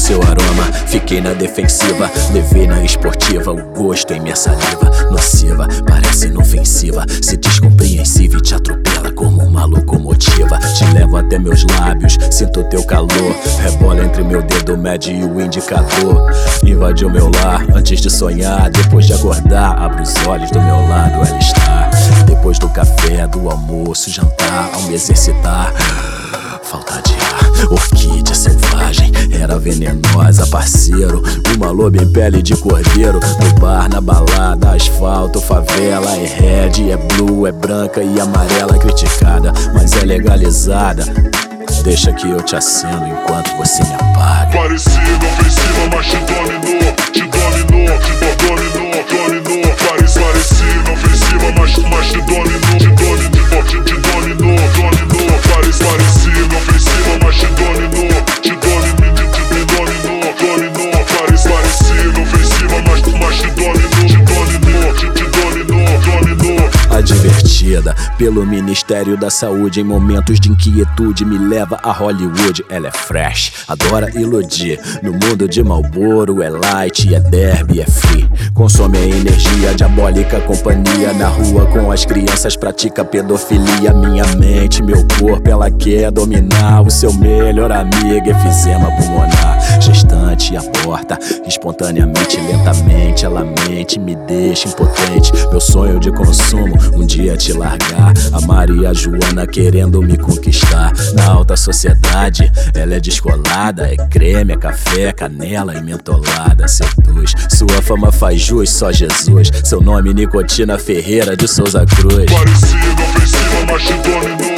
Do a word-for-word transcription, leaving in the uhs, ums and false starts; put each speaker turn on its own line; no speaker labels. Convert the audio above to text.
seu aroma, fiquei na defensiva, levei na esportiva, o gosto em minha saliva, nociva, parece inofensiva, se descompreensiva e te atropela como uma locomotiva. Te levo até meus lábios, sinto teu calor, rebola entre meu dedo médio e o indicador. Invadiu meu lar antes de sonhar, depois de acordar, abro os olhos, do meu lado ela está. Depois do café, do almoço, jantar, ao me exercitar, falta de ar, orquídea selvagem, era venenosa, parceiro, uma loba em pele de cordeiro. No bar, na balada, asfalto, favela, é red, é blue, é branca e amarela, criticada, mas é legalizada. Deixa que eu te acendo enquanto você me apaga.
Parecia inofensiva, mas te dominou, te dominou, te dominou, dominou. Parecia, parecia inofensiva, mas, mas te dominou, te dominou, te, te dominou, dominou. Parecia, parecia inofensiva, mas te dominou, te dominou, te, te dominou, dominou. Parecia, parecia inofensiva, mas, mas te dominou, te dominou, te, te dominou, dominou.
Advertida pelo Ministério da Saúde, em momentos de inquietude me leva a Hollywood. Ela é fresh, adora iludir. No mundo de Marlboro é light, é derby, é free. Consome a energia, diabólica companhia. Na rua com as crianças pratica pedofilia. Minha mente, meu corpo, ela quer dominar. O seu melhor amigo, efizema pulmonar. Gestante, aborta espontaneamente, lentamente. Ela mente, me deixa impotente. Meu sonho de consumo, um dia te largar. A Maria Joana querendo me conquistar. Na alta sociedade, ela é descolada. É creme, é café, canela e mentolada. Seduz, sua fama faz jus, só Jesus. Seu nome Nicotina Ferreira de Souza Cruz.
Parecia inofensiva, mas te dominou.